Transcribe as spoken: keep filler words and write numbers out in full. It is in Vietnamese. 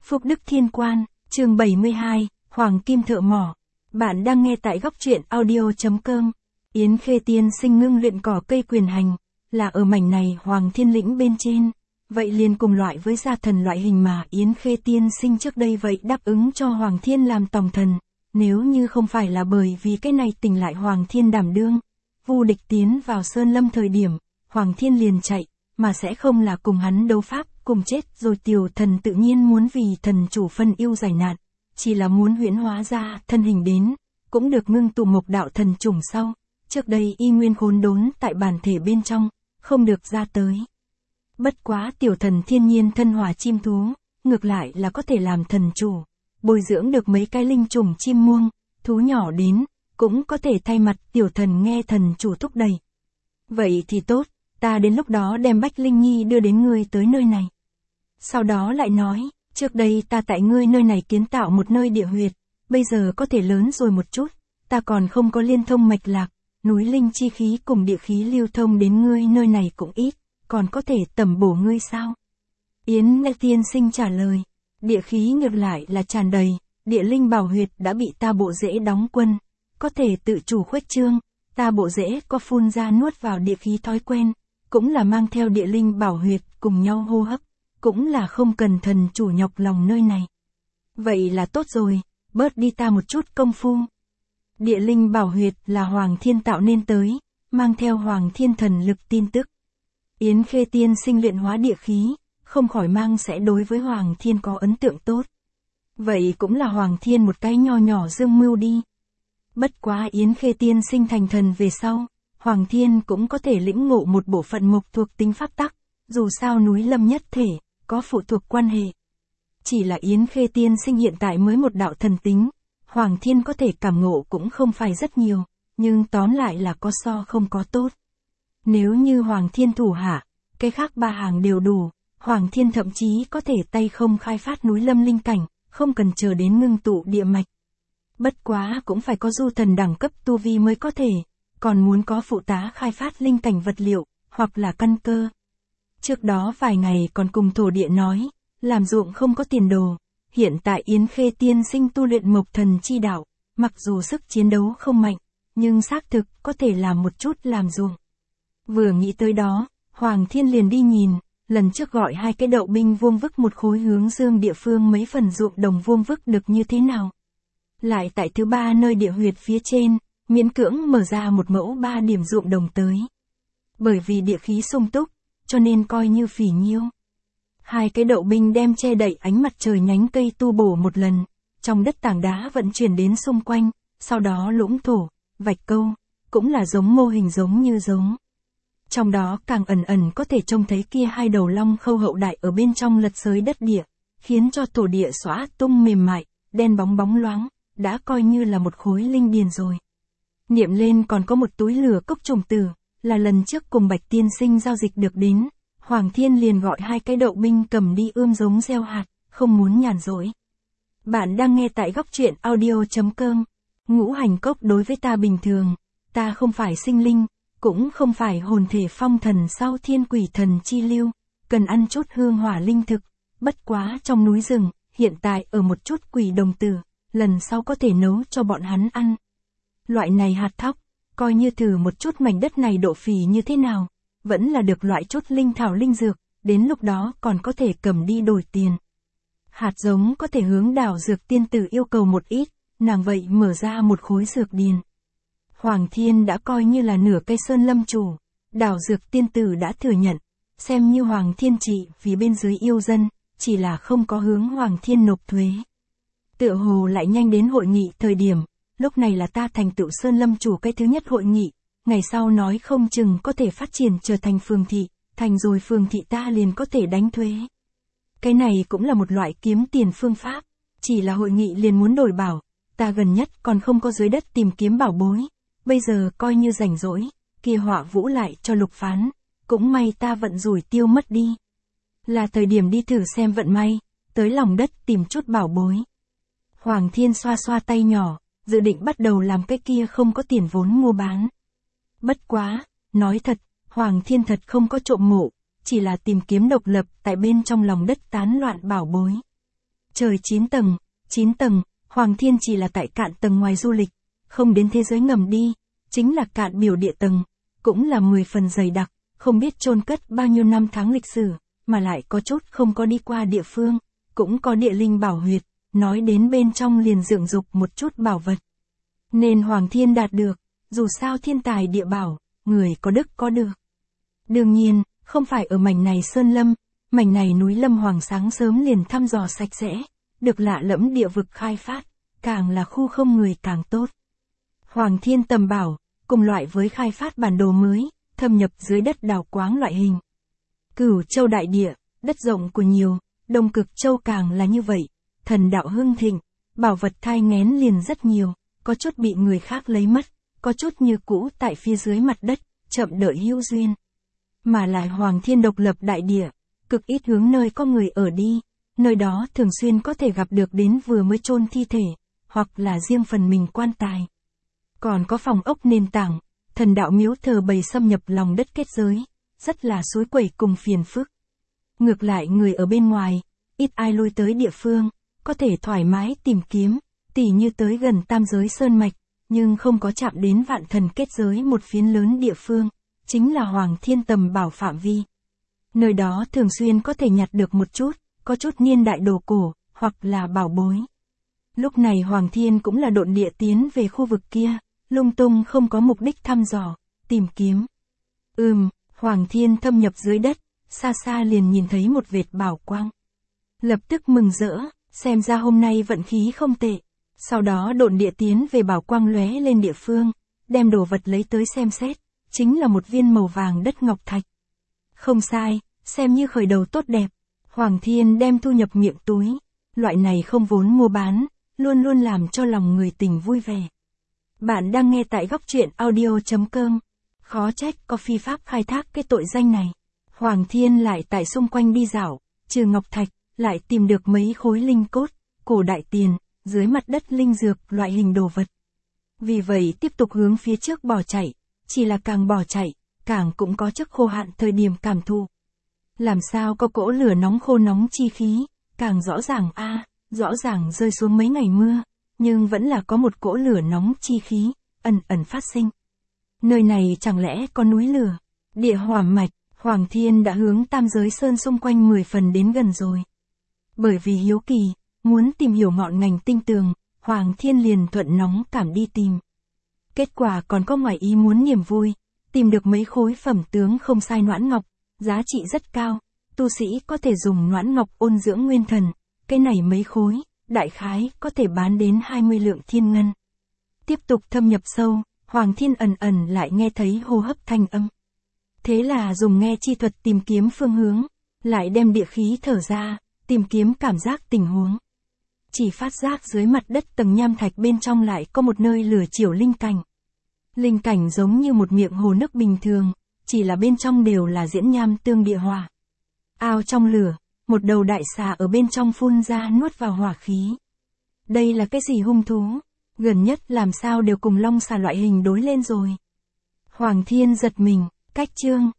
Phúc Đức Thiên Quan, chương bảy mươi hai, Hoàng Kim Thợ Mỏ. Bạn đang nghe tại góc truyện audio.com. Yến Khê Tiên Sinh ngưng luyện cỏ cây quyền hành, là ở mảnh này Hoàng Thiên Lĩnh bên trên. Vậy liền cùng loại với gia thần loại hình mà Yến Khê Tiên Sinh trước đây vậy đáp ứng cho Hoàng Thiên làm tòng thần. Nếu như không phải là bởi vì cái này tỉnh lại Hoàng Thiên đảm đương, Vu Địch tiến vào Sơn Lâm thời điểm, Hoàng Thiên liền chạy, mà sẽ không là cùng hắn đấu pháp, cùng chết rồi tiểu thần tự nhiên muốn vì thần chủ phân ưu giải nạn, chỉ là muốn huyễn hóa ra thân hình đến, cũng được ngưng tụ mộc đạo thần trùng sau, trước đây y nguyên khốn đốn tại bản thể bên trong, không được ra tới. Bất quá tiểu thần thiên nhiên thân hỏa chim thú, ngược lại là có thể làm thần chủ, bồi dưỡng được mấy cái linh trùng chim muông, thú nhỏ đến, cũng có thể thay mặt tiểu thần nghe thần chủ thúc đẩy. Vậy thì tốt, ta đến lúc đó đem Bách Linh Nhi đưa đến ngươi tới nơi này. Sau đó lại nói, trước đây ta tại ngươi nơi này kiến tạo một nơi địa huyệt, bây giờ có thể lớn rồi một chút, ta còn không có liên thông mạch lạc, núi linh chi khí cùng địa khí lưu thông đến ngươi nơi này cũng ít, còn có thể tẩm bổ ngươi sao? Yến Nghe Tiên Sinh trả lời, địa khí ngược lại là tràn đầy, địa linh bảo huyệt đã bị ta bộ rễ đóng quân, có thể tự chủ khuếch trương, ta bộ rễ có phun ra nuốt vào địa khí thói quen, cũng là mang theo địa linh bảo huyệt cùng nhau hô hấp, cũng là không cần thần chủ nhọc lòng nơi này. Vậy là tốt rồi, bớt đi ta một chút công phu. Địa linh bảo huyệt là Hoàng Thiên tạo nên tới, mang theo Hoàng Thiên thần lực tin tức. Yến Khê Tiên Sinh luyện hóa địa khí, không khỏi mang sẽ đối với Hoàng Thiên có ấn tượng tốt. Vậy cũng là Hoàng Thiên một cái nho nhỏ dương mưu đi. Bất quá Yến Khê Tiên Sinh thành thần về sau, Hoàng Thiên cũng có thể lĩnh ngộ một bộ phận mộc thuộc tính pháp tắc, dù sao núi lâm nhất thể, có phụ thuộc quan hệ. Chỉ là Yến Khê Tiên Sinh hiện tại mới một đạo thần tính, Hoàng Thiên có thể cảm ngộ cũng không phải rất nhiều, nhưng tóm lại là có so không có tốt. Nếu như Hoàng Thiên thủ hạ, cái khác ba hàng đều đủ, Hoàng Thiên thậm chí có thể tay không khai phát núi lâm linh cảnh, không cần chờ đến ngưng tụ địa mạch. Bất quá cũng phải có du thần đẳng cấp tu vi mới có thể, còn muốn có phụ tá khai phát linh cảnh vật liệu, hoặc là căn cơ. Trước đó vài ngày còn cùng thổ địa nói, làm ruộng không có tiền đồ, hiện tại Yến Khê Tiên Sinh tu luyện mộc thần chi đạo, mặc dù sức chiến đấu không mạnh, nhưng xác thực có thể làm một chút làm ruộng. Vừa nghĩ tới đó, Hoàng Thiên liền đi nhìn, lần trước gọi hai cái đậu binh vuông vức một khối hướng dương địa phương mấy phần ruộng đồng vuông vức được như thế nào. Lại tại thứ ba nơi địa huyệt phía trên, miễn cưỡng mở ra một mẫu ba điểm ruộng đồng tới. Bởi vì địa khí sung túc, cho nên coi như phỉ nhiêu. Hai cái đậu binh đem che đậy ánh mặt trời nhánh cây tu bổ một lần, trong đất tảng đá vận chuyển đến xung quanh, sau đó lũng thổ, vạch câu, cũng là giống mô hình giống như giống. Trong đó càng ẩn ẩn có thể trông thấy kia hai đầu long khâu hậu đại ở bên trong lật xới đất địa, khiến cho thổ địa xóa tung mềm mại, đen bóng bóng loáng, đã coi như là một khối linh điền rồi. Niệm lên còn có một túi lửa cốc trùng tử, là lần trước cùng Bạch Tiên Sinh giao dịch được đến, Hoàng Thiên liền gọi hai cái đậu binh cầm đi ươm giống gieo hạt, không muốn nhàn rỗi. Bạn đang nghe tại góc truyện audio.com. Ngũ hành cốc đối với ta bình thường, ta không phải sinh linh, cũng không phải hồn thể phong thần sau thiên quỷ thần chi lưu, cần ăn chút hương hỏa linh thực, bất quá trong núi rừng, hiện tại ở một chút quỷ đồng tử, lần sau có thể nấu cho bọn hắn ăn. Loại này hạt thóc, coi như thử một chút mảnh đất này độ phì như thế nào, vẫn là được loại chút linh thảo linh dược, đến lúc đó còn có thể cầm đi đổi tiền. Hạt giống có thể hướng đảo dược tiên tử yêu cầu một ít, nàng vậy mở ra một khối dược điền. Hoàng Thiên đã coi như là nửa cây sơn lâm chủ, đảo dược tiên tử đã thừa nhận, xem như Hoàng Thiên trị vì bên dưới yêu dân, chỉ là không có hướng Hoàng Thiên nộp thuế. Tựa hồ lại nhanh đến hội nghị thời điểm, lúc này là ta thành tựu sơn lâm chủ cái thứ nhất hội nghị, ngày sau nói không chừng có thể phát triển trở thành phường thị, thành rồi phường thị ta liền có thể đánh thuế. Cái này cũng là một loại kiếm tiền phương pháp, chỉ là hội nghị liền muốn đổi bảo, ta gần nhất còn không có dưới đất tìm kiếm bảo bối, bây giờ coi như rảnh rỗi, kia họa vũ lại cho lục phán, cũng may ta vận rủi tiêu mất đi. Là thời điểm đi thử xem vận may, tới lòng đất tìm chút bảo bối. Hoàng Thiên xoa xoa tay nhỏ, dự định bắt đầu làm cái kia không có tiền vốn mua bán. Bất quá, nói thật, Hoàng Thiên thật không có trộm mộ, chỉ là tìm kiếm độc lập tại bên trong lòng đất tán loạn bảo bối. Trời chín tầng, chín tầng, Hoàng Thiên chỉ là tại Cạn tầng ngoài du lịch, không đến thế giới ngầm đi, chính là Cạn biểu địa tầng, cũng là mười phần dày đặc, không biết chôn cất bao nhiêu năm tháng lịch sử, mà lại có chút không có đi qua địa phương, cũng có địa linh bảo huyệt, nói đến bên trong liền dựng dục một chút bảo vật. Nên Hoàng Thiên đạt được, dù sao thiên tài địa bảo, người có đức có được. Đương nhiên, không phải ở mảnh này sơn lâm, mảnh này núi lâm Hoàng sáng sớm liền thăm dò sạch sẽ, được lạ lẫm địa vực khai phát, càng là khu không người càng tốt. Hoàng Thiên tầm bảo, cùng loại với khai phát bản đồ mới, thâm nhập dưới đất đào quáng loại hình. Cửu châu đại địa, đất rộng của nhiều, Đông Cực châu càng là như vậy, thần đạo hưng thịnh, bảo vật thai nghén liền rất nhiều, có chút bị người khác lấy mất, có chút như cũ tại phía dưới mặt đất, chậm đợi hữu duyên. Mà lại Hoàng Thiên độc lập đại địa, cực ít hướng nơi có người ở đi, nơi đó thường xuyên có thể gặp được đến vừa mới chôn thi thể, hoặc là riêng phần mình quan tài. Còn có phòng ốc nền tảng, thần đạo miếu thờ bày xâm nhập lòng đất kết giới, rất là suối quẩy cùng phiền phức. Ngược lại người ở bên ngoài, ít ai lui tới địa phương, có thể thoải mái tìm kiếm, tỉ như tới gần tam giới sơn mạch, nhưng không có chạm đến vạn thần kết giới một phiến lớn địa phương, chính là Hoàng Thiên tầm bảo phạm vi. Nơi đó thường xuyên có thể nhặt được một chút, có chút niên đại đồ cổ, hoặc là bảo bối. Lúc này Hoàng Thiên cũng là độn địa tiến về khu vực kia, lung tung không có mục đích thăm dò, tìm kiếm. Ừm, Hoàng Thiên thâm nhập dưới đất, xa xa liền nhìn thấy một vệt bảo quang. Lập tức mừng rỡ, xem ra hôm nay vận khí không tệ. Sau đó độn địa tiến về bảo quang lóe lên địa phương, đem đồ vật lấy tới xem xét, chính là một viên màu vàng đất ngọc thạch. Không sai, xem như khởi đầu tốt đẹp. Hoàng Thiên đem thu nhập miệng túi, loại này không vốn mua bán, luôn luôn làm cho lòng người tình vui vẻ. Bạn đang nghe tại góc truyện audio chấm com. Khó trách có phi pháp khai thác cái tội danh này. Hoàng Thiên lại tại xung quanh đi dạo, trừ ngọc thạch, lại tìm được mấy khối linh cốt, cổ đại tiền, dưới mặt đất linh dược loại hình đồ vật. Vì vậy tiếp tục hướng phía trước bỏ chạy, chỉ là càng bỏ chạy, càng cũng có chất khô hạn thời điểm cảm thụ. Làm sao có cỗ lửa nóng khô nóng chi khí, càng rõ ràng a, à, rõ ràng rơi xuống mấy ngày mưa, nhưng vẫn là có một cỗ lửa nóng chi khí, ẩn ẩn phát sinh. Nơi này chẳng lẽ có núi lửa, địa hỏa mạch, Hoàng Thiên đã hướng tam giới sơn xung quanh mười phần đến gần rồi. Bởi vì hiếu kỳ, muốn tìm hiểu ngọn ngành tinh tường, Hoàng Thiên liền thuận nóng cảm đi tìm. Kết quả còn có ngoài ý muốn niềm vui, tìm được mấy khối phẩm tướng không sai noãn ngọc, giá trị rất cao, tu sĩ có thể dùng noãn ngọc ôn dưỡng nguyên thần, cái này mấy khối, đại khái có thể bán đến hai mươi lượng thiên ngân. Tiếp tục thâm nhập sâu, Hoàng Thiên ẩn ẩn lại nghe thấy hô hấp thanh âm. Thế là dùng nghe chi thuật tìm kiếm phương hướng, lại đem địa khí thở ra, tìm kiếm cảm giác tình huống. Chỉ phát giác dưới mặt đất tầng nham thạch bên trong lại có một nơi lửa chiều linh cảnh. Linh cảnh giống như một miệng hồ nước bình thường, chỉ là bên trong đều là diễn nham tương địa hỏa. Ao trong lửa, một đầu đại xà ở bên trong phun ra nuốt vào hỏa khí. Đây là cái gì hung thú? Gần nhất làm sao đều cùng long xà loại hình đối lên rồi. Hoàng Thiên giật mình, cách chương,